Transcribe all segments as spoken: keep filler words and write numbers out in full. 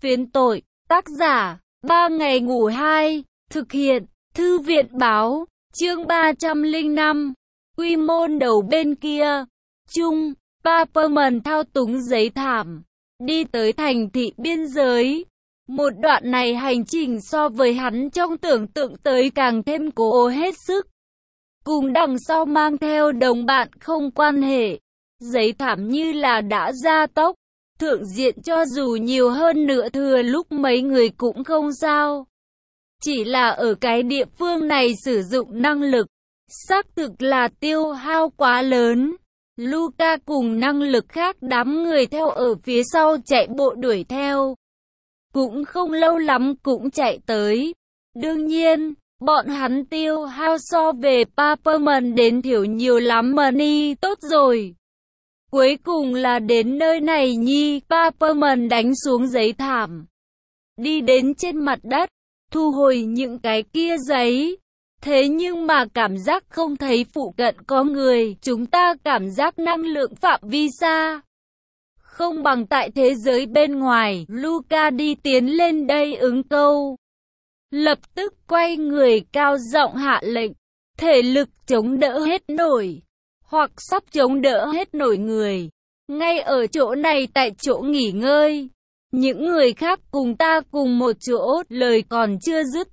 Phiến tội, tác giả, ba ngày ngủ hai, thực hiện, thư viện báo, chương ba trăm lẻ năm, quy môn đầu bên kia, chung, Paperman thao túng giấy thảm, đi tới thành thị biên giới. Một đoạn này hành trình so với hắn trong tưởng tượng tới càng thêm cố hết sức. Cùng đằng sau mang theo đồng bạn không quan hệ, giấy thảm như là đã gia tốc. Thượng diện cho dù nhiều hơn nữa thừa lúc mấy người cũng không sao. Chỉ là ở cái địa phương này sử dụng năng lực, xác thực là tiêu hao quá lớn. Luca cùng năng lực khác đám người theo ở phía sau chạy bộ đuổi theo. Cũng không lâu lắm cũng chạy tới. Đương nhiên, bọn hắn tiêu hao so về Paperman đến thiểu nhiều lắm mà ni tốt rồi. Cuối cùng là đến nơi này nhi, Paperman đánh xuống giấy thảm. Đi đến trên mặt đất, thu hồi những cái kia giấy. Thế nhưng mà cảm giác không thấy phụ cận có người, chúng ta cảm giác năng lượng phạm vi xa. Không bằng tại thế giới bên ngoài, Luca đi tiến lên đây ứng câu. Lập tức quay người cao giọng hạ lệnh, thể lực chống đỡ hết nổi. Hoặc sắp chống đỡ hết nổi người. Ngay ở chỗ này tại chỗ nghỉ ngơi. Những người khác cùng ta cùng một chỗ, lời còn chưa dứt.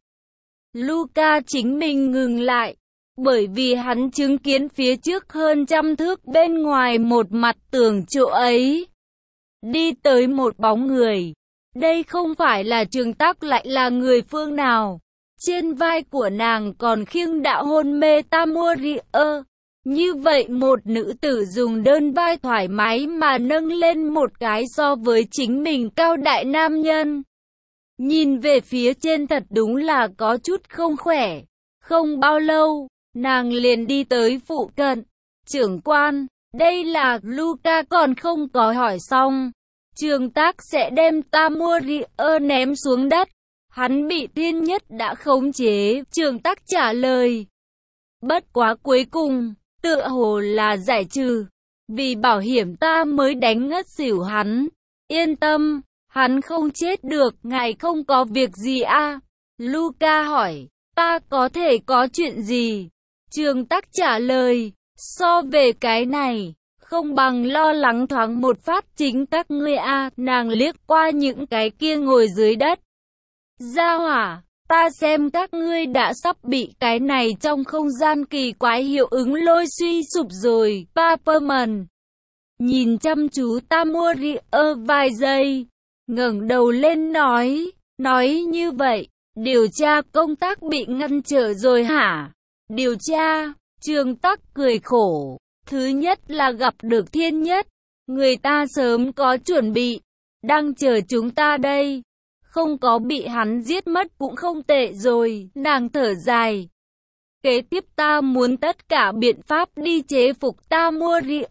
Luca chính mình ngừng lại. Bởi vì hắn chứng kiến phía trước hơn trăm thước bên ngoài một mặt tường chỗ ấy. Đi tới một bóng người. Đây không phải là Trường Tác lại là người phương nào. Trên vai của nàng còn khiêng đạo hôn mê Tamoria. Như vậy một nữ tử dùng đơn vai thoải mái mà nâng lên một cái so với chính mình cao đại nam nhân. Nhìn về phía trên thật đúng là có chút không khỏe. Không bao lâu, nàng liền đi tới phụ cận. Trưởng quan, đây là Luca còn không có hỏi xong. Trường Tác sẽ đem Tamoria ném xuống đất. Hắn bị thiên nhất đã khống chế, Trường Tác trả lời. Bất quá cuối cùng, tựa hồ là giải trừ. Vì bảo hiểm ta mới đánh ngất xỉu hắn. Yên tâm, hắn không chết được, ngài không có việc gì à? Luca hỏi, ta có thể có chuyện gì? Trường Tác trả lời, so về cái này, không bằng lo lắng thoáng một phát chính các ngươi a. À. Nàng liếc qua những cái kia ngồi dưới đất. Gia hỏa, ta xem các ngươi đã sắp bị cái này trong không gian kỳ quái hiệu ứng lôi suy sụp rồi. Paperman nhìn chăm chú Tamoria vài giây, ngẩng đầu lên nói, nói như vậy, điều tra công tác bị ngăn trở rồi hả? Điều tra, Trường Tác cười khổ, thứ nhất là gặp được thiên nhất, người ta sớm có chuẩn bị, đang chờ chúng ta đây. Không có bị hắn giết mất cũng không tệ rồi, nàng thở dài. Kế tiếp ta muốn tất cả biện pháp đi chế phục Tamoria.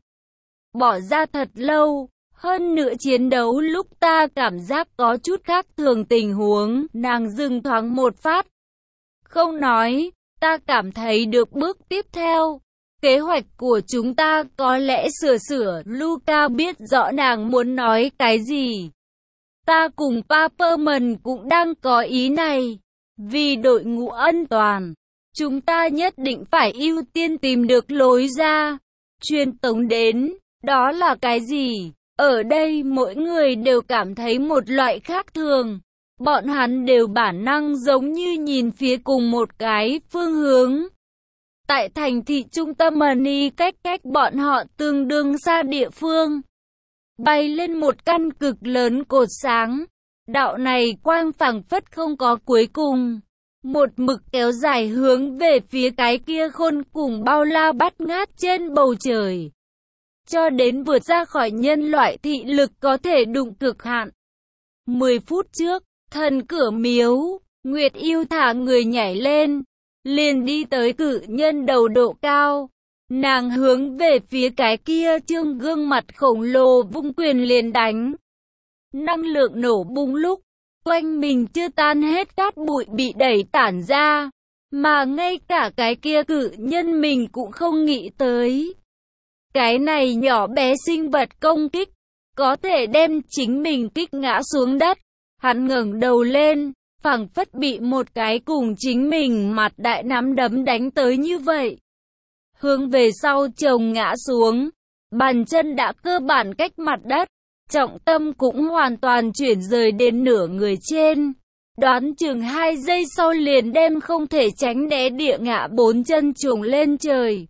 Bỏ ra thật lâu, hơn nữa chiến đấu lúc ta cảm giác có chút khác thường tình huống, nàng dừng thoáng một phát. Không nói, ta cảm thấy được bước tiếp theo. Kế hoạch của chúng ta có lẽ sửa sửa, Luca biết rõ nàng muốn nói cái gì. Ta cùng Paperman cũng đang có ý này. Vì đội ngũ an toàn, chúng ta nhất định phải ưu tiên tìm được lối ra. Truyền tống đến, đó là cái gì? Ở đây mỗi người đều cảm thấy một loại khác thường. Bọn hắn đều bản năng giống như nhìn phía cùng một cái phương hướng. Tại thành thị trung tâm Mani cách cách bọn họ tương đương xa địa phương. Bay lên một căn cực lớn cột sáng. Đạo này quang phảng phất không có cuối cùng. Một mực kéo dài hướng về phía cái kia khôn cùng bao la bát ngát trên bầu trời. Cho đến vượt ra khỏi nhân loại thị lực có thể đụng cực hạn. Mười phút trước, thần cửa miếu, Nguyệt Yêu thả người nhảy lên. Liền đi tới cự nhân đầu độ cao. Nàng hướng về phía cái kia trương gương mặt khổng lồ vung quyền liền đánh. Năng lượng nổ bung lúc, quanh mình chưa tan hết cát bụi bị đẩy tản ra. Mà ngay cả cái kia cự nhân mình cũng không nghĩ tới. Cái này nhỏ bé sinh vật công kích, có thể đem chính mình kích ngã xuống đất. Hắn ngẩng đầu lên, phảng phất bị một cái cùng chính mình mặt đại nắm đấm đánh tới như vậy. Hướng về sau chồng ngã xuống, bàn chân đã cơ bản cách mặt đất, trọng tâm cũng hoàn toàn chuyển rời đến nửa người trên. Đoán chừng hai giây sau liền đem không thể tránh né địa ngã bốn chân trùng lên trời.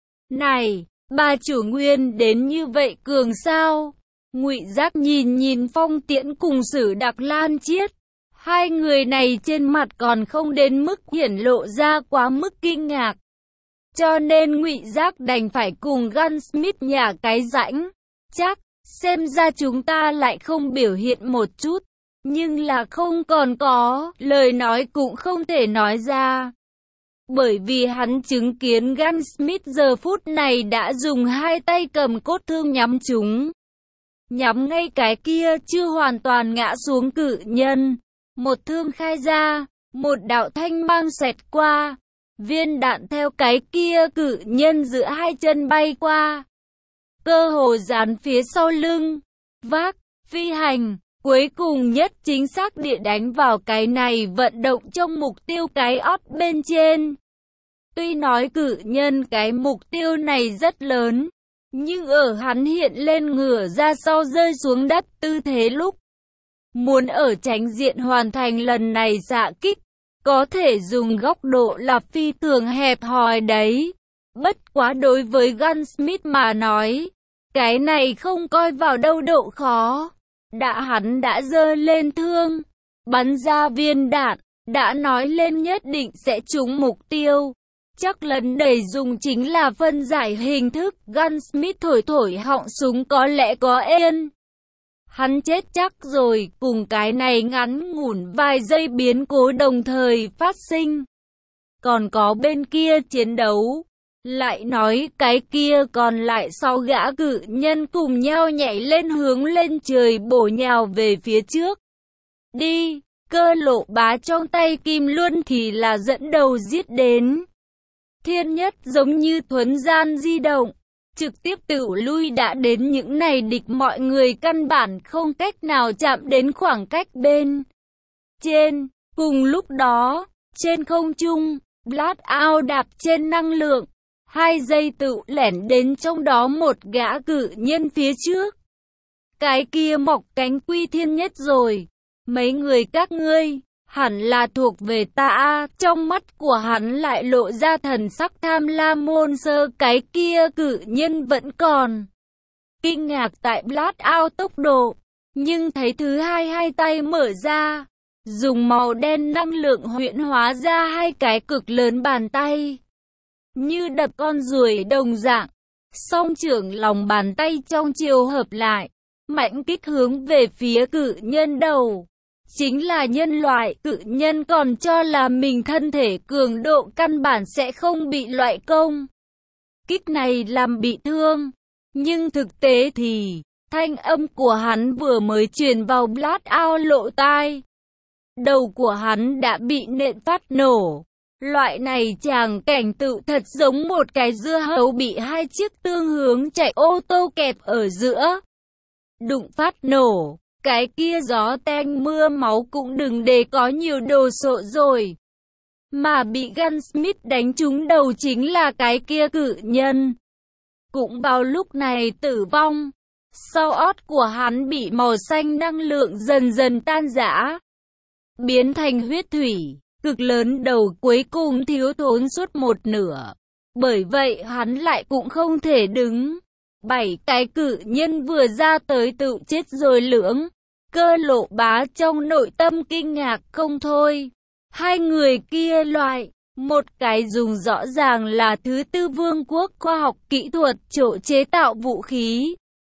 Này, bà chủ Nguyên đến như vậy cường sao? Ngụy Giác nhìn nhìn Phong Tiễn cùng Sử Đặc Lan Chiết. Hai người này trên mặt còn không đến mức hiển lộ ra quá mức kinh ngạc. Cho nên Ngụy Giác đành phải cùng Gunsmith nhả cái rãnh. Chắc, xem ra chúng ta lại không biểu hiện một chút. Nhưng là không còn có, lời nói cũng không thể nói ra. Bởi vì hắn chứng kiến Gunsmith giờ phút này đã dùng hai tay cầm cốt thương nhắm chúng. Nhắm ngay cái kia chưa hoàn toàn ngã xuống cự nhân. Một thương khai ra, một đạo thanh mang xẹt qua. Viên đạn theo cái kia cự nhân giữa hai chân bay qua. Cơ hồ dán phía sau lưng. Vác, phi hành. Cuối cùng nhất chính xác địa đánh vào cái này vận động trong mục tiêu cái ót bên trên. Tuy nói cự nhân cái mục tiêu này rất lớn, nhưng ở hắn hiện lên ngửa ra sau rơi xuống đất tư thế lúc muốn ở tránh diện hoàn thành lần này xạ kích, có thể dùng góc độ là phi thường hẹp hòi đấy. Bất quá đối với Gunsmith mà nói, cái này không coi vào đâu độ khó. Đã hắn đã giơ lên thương, bắn ra viên đạn, đã nói lên nhất định sẽ trúng mục tiêu. Chắc lần này dùng chính là phân giải hình thức. Gunsmith thổi thổi họng súng có lẽ có ên. Hắn chết chắc rồi, cùng cái này ngắn ngủn vài giây biến cố đồng thời phát sinh. Còn có bên kia chiến đấu. Lại nói cái kia còn lại sau gã cự nhân cùng nhau nhảy lên hướng lên trời bổ nhào về phía trước. Đi, Cơ Lộ Bá trong tay Kim Luân thì là dẫn đầu giết đến. Thiên Nhất giống như thuấn gian di động, trực tiếp tự lui đã đến những này địch, mọi người căn bản không cách nào chạm đến khoảng cách bên trên. Cùng lúc đó, trên không trung, Blackout đạp trên năng lượng. Hai giây tự lẻn đến trong đó một gã cự nhân phía trước. Cái kia mọc cánh Quy Thiên Nhất rồi. Mấy người các ngươi, hẳn là thuộc về ta a. Trong mắt của hắn lại lộ ra thần sắc tham lam môn sơ. Cái kia cự nhân vẫn còn kinh ngạc tại Blackout tốc độ. Nhưng thấy thứ hai hai tay mở ra, dùng màu đen năng lượng huyễn hóa ra hai cái cực lớn bàn tay. Như đập con ruồi đồng dạng, song trưởng lòng bàn tay trong chiều hợp lại, mạnh kích hướng về phía cự nhân đầu. Chính là nhân loại, cự nhân còn cho là mình thân thể cường độ căn bản sẽ không bị loại công kích này làm bị thương. Nhưng thực tế thì, thanh âm của hắn vừa mới truyền vào Blackout lỗ tai. Đầu của hắn đã bị nện phát nổ. Loại này tràng cảnh tự thật giống một cái dưa hấu bị hai chiếc tương hướng chạy ô tô kẹp ở giữa. Đụng phát nổ, cái kia gió tanh mưa máu cũng đừng để có nhiều đồ sộ rồi. Mà bị Gunsmith đánh trúng đầu chính là cái kia cự nhân. Cũng vào lúc này tử vong. Sau ót của hắn bị màu xanh năng lượng dần dần tan rã, biến thành huyết thủy. Cực lớn đầu cuối cùng thiếu thốn suốt một nửa. Bởi vậy hắn lại cũng không thể đứng. Bảy cái cự nhân vừa ra tới tự chết rồi lưỡng. Cơ Lộ Bá trong nội tâm kinh ngạc không thôi. Hai người kia loại, một cái dùng rõ ràng là thứ tư vương quốc khoa học kỹ thuật chỗ chế tạo vũ khí.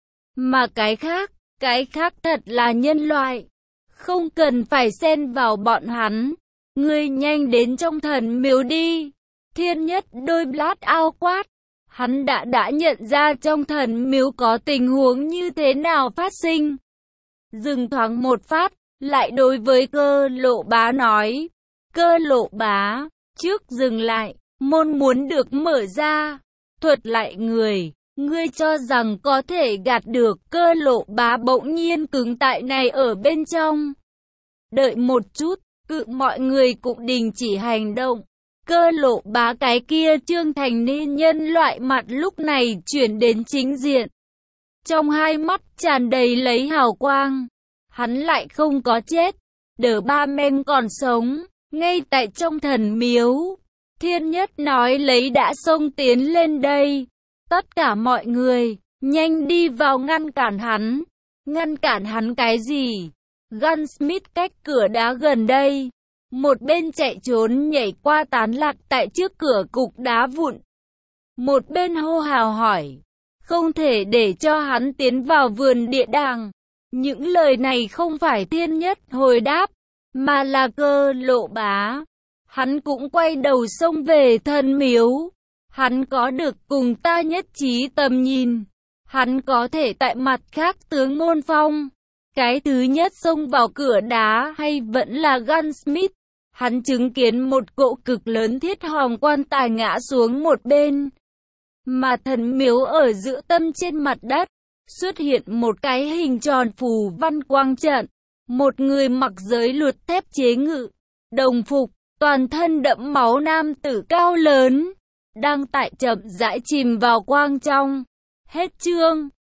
Mà cái khác, cái khác thật là nhân loại. Không cần phải xen vào bọn hắn. Ngươi nhanh đến trong thần miếu đi. Thiên Nhất đôi Blackout quát. Hắn đã đã nhận ra trong thần miếu có tình huống như thế nào phát sinh. Dừng thoáng một phát, lại đối với Cơ Lộ Bá nói. Cơ Lộ Bá, trước dừng lại, môn muốn được mở ra. Thuật lại người, ngươi cho rằng có thể gạt được. Cơ Lộ Bá bỗng nhiên cứng tại này ở bên trong. Đợi một chút, cự mọi người cũng đình chỉ hành động. Cơ Lộ Bá cái kia trương thành niên nhân loại mặt lúc này chuyển đến chính diện. Trong hai mắt tràn đầy lấy hào quang. Hắn lại không có chết. Đờ Ba Men còn sống, ngay tại trong thần miếu. Thiên Nhất nói lấy đã xông tiến lên đây. Tất cả mọi người, nhanh đi vào ngăn cản hắn. Ngăn cản hắn cái gì? Gunsmith cách cửa đá gần đây. Một bên chạy trốn nhảy qua tán lạc tại trước cửa cục đá vụn. Một bên hô hào hỏi. Không thể để cho hắn tiến vào vườn địa đàng. Những lời này không phải Thiên Nhất hồi đáp, mà là Cơ Lộ Bá. Hắn cũng quay đầu xông về thần miếu. Hắn có được cùng ta nhất trí tầm nhìn. Hắn có thể tại mặt khác tướng môn phong. Cái thứ nhất xông vào cửa đá hay vẫn là Gunsmith. Hắn chứng kiến một cỗ cực lớn thiết hòm quan tài ngã xuống một bên. Mà thần miếu ở giữa tâm trên mặt đất, xuất hiện một cái hình tròn phù văn quang trận. Một người mặc giới luật thép chế ngự, đồng phục, toàn thân đẫm máu nam tử cao lớn, đang tại chậm rãi chìm vào quang trong. Hết chương.